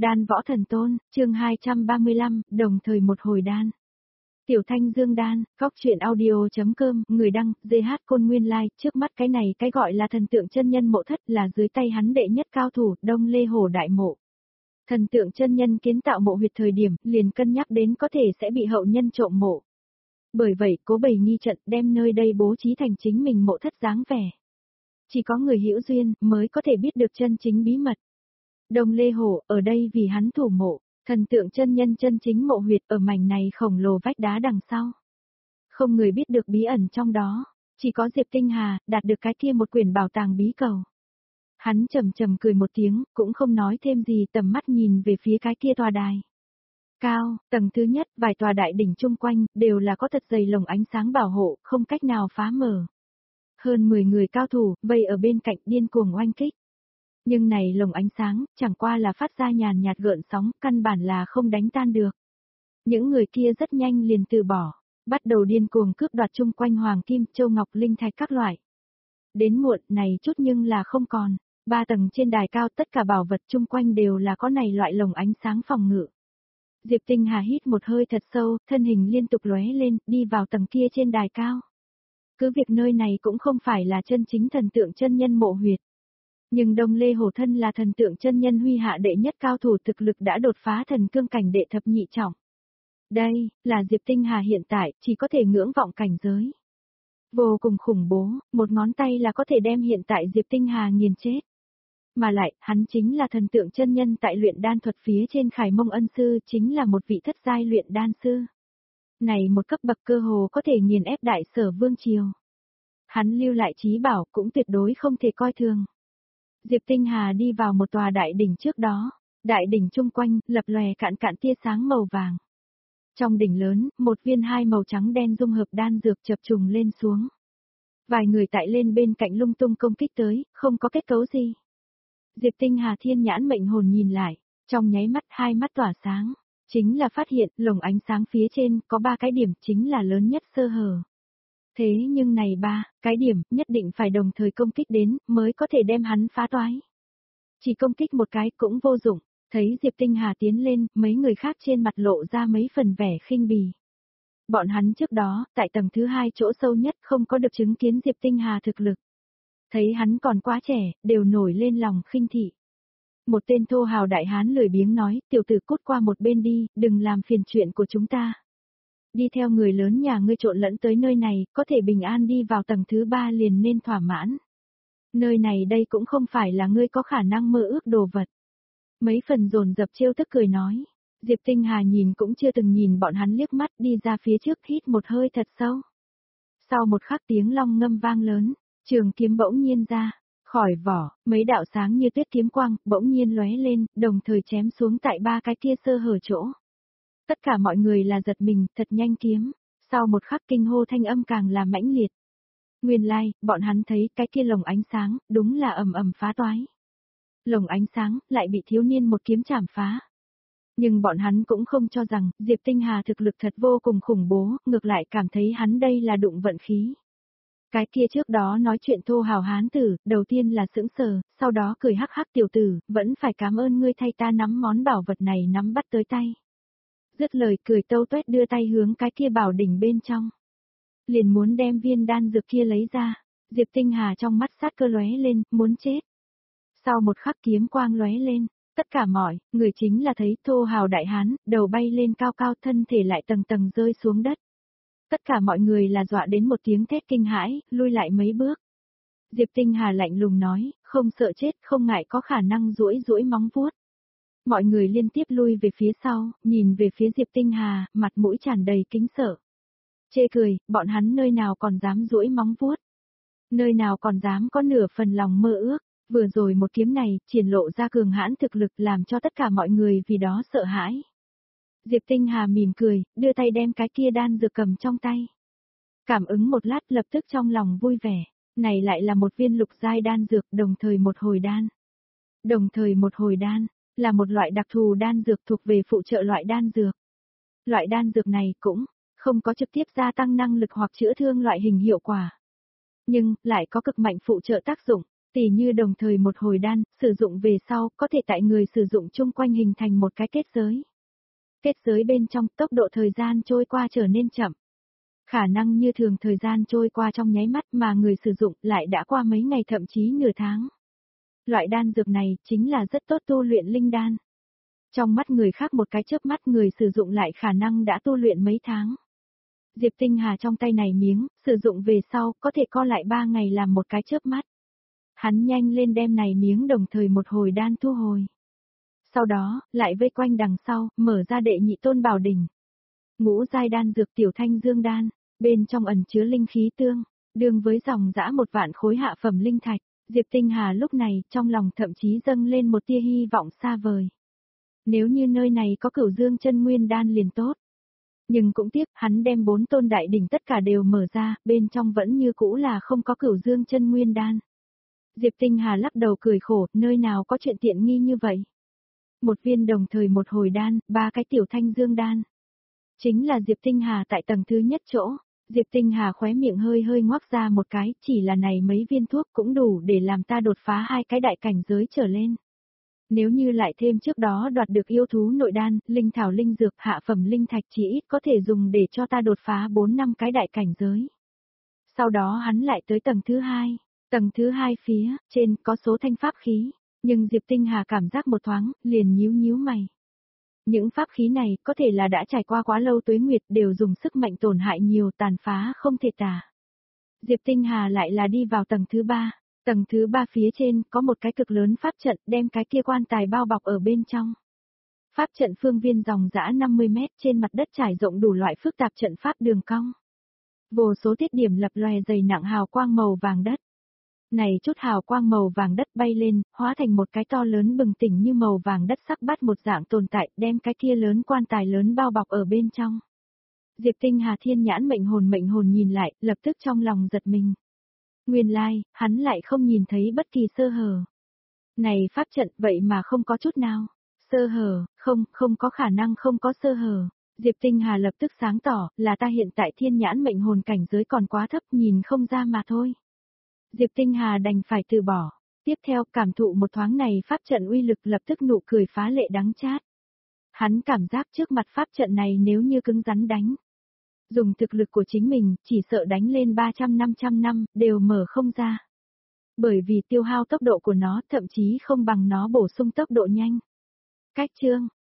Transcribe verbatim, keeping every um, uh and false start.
Đan võ thần tôn, chương hai trăm ba mươi lăm, đồng thời một hồi đan. Tiểu Thanh Dương đan, góc truyện audio.com, người đăng, giê hát Côn Nguyên Lai, trước mắt cái này cái gọi là thần tượng chân nhân mộ thất là dưới tay hắn đệ nhất cao thủ, Đông Lê Hổ Đại Mộ. Thần tượng chân nhân kiến tạo mộ huyệt thời điểm, liền cân nhắc đến có thể sẽ bị hậu nhân trộm mộ. Bởi vậy, cố bày nghi trận đem nơi đây bố trí thành chính mình mộ thất dáng vẻ. Chỉ có người hữu duyên mới có thể biết được chân chính bí mật. Đông Lê Hổ ở đây vì hắn thủ mộ, thần tượng chân nhân chân chính mộ huyệt ở mảnh này khổng lồ vách đá đằng sau. Không người biết được bí ẩn trong đó, chỉ có Diệp Tinh Hà đạt được cái kia một quyển bảo tàng bí cầu. Hắn trầm trầm cười một tiếng, cũng không nói thêm gì, tầm mắt nhìn về phía cái kia tòa đài. Cao, tầng thứ nhất, vài tòa đại đỉnh chung quanh, đều là có thật dày lồng ánh sáng bảo hộ, không cách nào phá mở. Hơn mười người cao thủ, vây ở bên cạnh điên cuồng oanh kích. Nhưng này lồng ánh sáng, chẳng qua là phát ra nhàn nhạt gợn sóng, căn bản là không đánh tan được. Những người kia rất nhanh liền từ bỏ, bắt đầu điên cuồng cướp đoạt chung quanh hoàng kim, châu ngọc, linh thạch các loại. Đến muộn này chút nhưng là không còn, ba tầng trên đài cao tất cả bảo vật chung quanh đều là có này loại lồng ánh sáng phòng ngự. Diệp Tinh Hà hít một hơi thật sâu, thân hình liên tục lóe lên, đi vào tầng kia trên đài cao. Cứ việc nơi này cũng không phải là chân chính thần tượng chân nhân mộ huyệt. Nhưng Đông Lê Hổ thân là thần tượng chân nhân huy hạ đệ nhất cao thủ, thực lực đã đột phá thần cương cảnh đệ thập nhị trọng. Đây, là Diệp Tinh Hà hiện tại, chỉ có thể ngưỡng vọng cảnh giới. Vô cùng khủng bố, một ngón tay là có thể đem hiện tại Diệp Tinh Hà nghiền chết. Mà lại, hắn chính là thần tượng chân nhân tại luyện đan thuật phía trên Khải Mông ân sư, chính là một vị thất giai luyện đan sư. Này một cấp bậc cơ hồ có thể nghiền ép đại sở vương triều. Hắn lưu lại trí bảo cũng tuyệt đối không thể coi thường. Diệp Tinh Hà đi vào một tòa đại đỉnh trước đó, đại đỉnh chung quanh, lập lòe cạn cạn tia sáng màu vàng. Trong đỉnh lớn, một viên hai màu trắng đen dung hợp đan dược chập trùng lên xuống. Vài người tại lên bên cạnh lung tung công kích tới, không có kết cấu gì. Diệp Tinh Hà thiên nhãn mệnh hồn nhìn lại, trong nháy mắt hai mắt tỏa sáng, chính là phát hiện lồng ánh sáng phía trên có ba cái điểm chính là lớn nhất sơ hở. Thế nhưng này ba, cái điểm, nhất định phải đồng thời công kích đến, mới có thể đem hắn phá toái. Chỉ công kích một cái cũng vô dụng, thấy Diệp Tinh Hà tiến lên, mấy người khác trên mặt lộ ra mấy phần vẻ khinh bỉ. Bọn hắn trước đó, tại tầng thứ hai chỗ sâu nhất không có được chứng kiến Diệp Tinh Hà thực lực. Thấy hắn còn quá trẻ, đều nổi lên lòng khinh thị. Một tên thô hào đại hán lười biếng nói, tiểu tử cút qua một bên đi, đừng làm phiền chuyện của chúng ta. Đi theo người lớn nhà ngươi trộn lẫn tới nơi này, có thể bình an đi vào tầng thứ ba liền nên thỏa mãn. Nơi này đây cũng không phải là ngươi có khả năng mơ ước đồ vật. Mấy phần dồn dập trêu tức cười nói. Diệp Tinh Hà nhìn cũng chưa từng nhìn bọn hắn liếc mắt, đi ra phía trước hít một hơi thật sâu. Sau một khắc tiếng long ngâm vang lớn, trường kiếm bỗng nhiên ra, khỏi vỏ, mấy đạo sáng như tuyết kiếm quang, bỗng nhiên lóe lên, đồng thời chém xuống tại ba cái kia sơ hở chỗ. Tất cả mọi người là giật mình, thật nhanh kiếm, sau một khắc kinh hô thanh âm càng là mãnh liệt. Nguyên lai, like, bọn hắn thấy cái kia lồng ánh sáng, đúng là ầm ầm phá toái. Lồng ánh sáng, lại bị thiếu niên một kiếm chảm phá. Nhưng bọn hắn cũng không cho rằng, Diệp Tinh Hà thực lực thật vô cùng khủng bố, ngược lại cảm thấy hắn đây là đụng vận khí. Cái kia trước đó nói chuyện thô hào hán tử, đầu tiên là sững sờ, sau đó cười hắc hắc tiểu tử, vẫn phải cảm ơn ngươi thay ta nắm món bảo vật này nắm bắt tới tay. Dứt lời cười tâu tuét đưa tay hướng cái kia bảo đỉnh bên trong. Liền muốn đem viên đan dược kia lấy ra, Diệp Tinh Hà trong mắt sát cơ lóe lên, muốn chết. Sau một khắc kiếm quang lóe lên, tất cả mọi người chính là thấy thô hào đại hán, đầu bay lên cao cao, thân thể lại tầng tầng rơi xuống đất. Tất cả mọi người là dọa đến một tiếng thét kinh hãi, lui lại mấy bước. Diệp Tinh Hà lạnh lùng nói, không sợ chết, không ngại có khả năng duỗi duỗi móng vuốt. Mọi người liên tiếp lui về phía sau, nhìn về phía Diệp Tinh Hà, mặt mũi tràn đầy kính sợ. Chê cười, bọn hắn nơi nào còn dám duỗi móng vuốt. Nơi nào còn dám có nửa phần lòng mơ ước. Vừa rồi một kiếm này, triển lộ ra cường hãn thực lực làm cho tất cả mọi người vì đó sợ hãi. Diệp Tinh Hà mỉm cười, đưa tay đem cái kia đan dược cầm trong tay. Cảm ứng một lát lập tức trong lòng vui vẻ, này lại là một viên lục giai đan dược đồng thời một hồi đan. Đồng thời một hồi đan, là một loại đặc thù đan dược thuộc về phụ trợ loại đan dược. Loại đan dược này cũng không có trực tiếp gia tăng năng lực hoặc chữa thương loại hình hiệu quả. Nhưng, lại có cực mạnh phụ trợ tác dụng. Tỉ như đồng thời một hồi đan, sử dụng về sau, có thể tại người sử dụng chung quanh hình thành một cái kết giới. Kết giới bên trong tốc độ thời gian trôi qua trở nên chậm. Khả năng như thường thời gian trôi qua trong nháy mắt mà người sử dụng lại đã qua mấy ngày thậm chí nửa tháng. Loại đan dược này chính là rất tốt tu luyện linh đan. Trong mắt người khác một cái chớp mắt người sử dụng lại khả năng đã tu luyện mấy tháng. Diệp Tinh Hà trong tay này miếng, sử dụng về sau có thể co lại ba ngày làm một cái chớp mắt. Hắn nhanh lên đem này miếng đồng thời một hồi đan thu hồi. Sau đó, lại vây quanh đằng sau, mở ra đệ nhị tôn bảo đỉnh. Ngũ giai đan dược tiểu thanh dương đan, bên trong ẩn chứa linh khí tương, đương với dòng dã một vạn khối hạ phẩm linh thạch, Diệp Tinh Hà lúc này trong lòng thậm chí dâng lên một tia hy vọng xa vời. Nếu như nơi này có cửu dương chân nguyên đan liền tốt. Nhưng cũng tiếc, hắn đem bốn tôn đại đỉnh tất cả đều mở ra, bên trong vẫn như cũ là không có cửu dương chân nguyên đan. Diệp Tinh Hà lắc đầu cười khổ, nơi nào có chuyện tiện nghi như vậy. Một viên đồng thời một hồi đan, ba cái tiểu thanh dương đan. Chính là Diệp Tinh Hà tại tầng thứ nhất chỗ. Diệp Tinh Hà khóe miệng hơi hơi ngoác ra một cái, chỉ là này mấy viên thuốc cũng đủ để làm ta đột phá hai cái đại cảnh giới trở lên. Nếu như lại thêm trước đó đoạt được yêu thú nội đan, linh thảo linh dược, hạ phẩm linh thạch chỉ ít có thể dùng để cho ta đột phá bốn năm cái đại cảnh giới. Sau đó hắn lại tới tầng thứ hai. Tầng thứ hai phía, trên có số thanh pháp khí, nhưng Diệp Tinh Hà cảm giác một thoáng, liền nhíu nhíu mày. Những pháp khí này có thể là đã trải qua quá lâu tuế nguyệt đều dùng sức mạnh tổn hại nhiều tàn phá không thể tả. Diệp Tinh Hà lại là đi vào tầng thứ ba. Tầng thứ ba phía trên có một cái cực lớn pháp trận đem cái kia quan tài bao bọc ở bên trong. Pháp trận phương viên dòng dã năm mươi mét trên mặt đất trải rộng đủ loại phức tạp trận pháp đường cong. Vô số tiết điểm lập lòe dày nặng hào quang màu vàng đất. Này chút hào quang màu vàng đất bay lên, hóa thành một cái to lớn bừng tỉnh như màu vàng đất sắc bát một dạng tồn tại, đem cái kia lớn quan tài lớn bao bọc ở bên trong. Diệp Tinh Hà thiên nhãn mệnh hồn mệnh hồn nhìn lại, lập tức trong lòng giật mình. Nguyên lai, like, hắn lại không nhìn thấy bất kỳ sơ hở. Này pháp trận vậy mà không có chút nào. Sơ hở, không, không có khả năng không có sơ hở. Diệp Tinh Hà lập tức sáng tỏ, là ta hiện tại thiên nhãn mệnh hồn cảnh giới còn quá thấp nhìn không ra mà thôi. Diệp Tinh Hà đành phải từ bỏ. Tiếp theo cảm thụ một thoáng này pháp trận uy lực lập tức nụ cười phá lệ đắng chát. Hắn cảm giác trước mặt pháp trận này nếu như cứng rắn đánh. Dùng thực lực của chính mình, chỉ sợ đánh lên ba trăm năm trăm năm, đều mở không ra. Bởi vì tiêu hao tốc độ của nó thậm chí không bằng nó bổ sung tốc độ nhanh. Cách chương,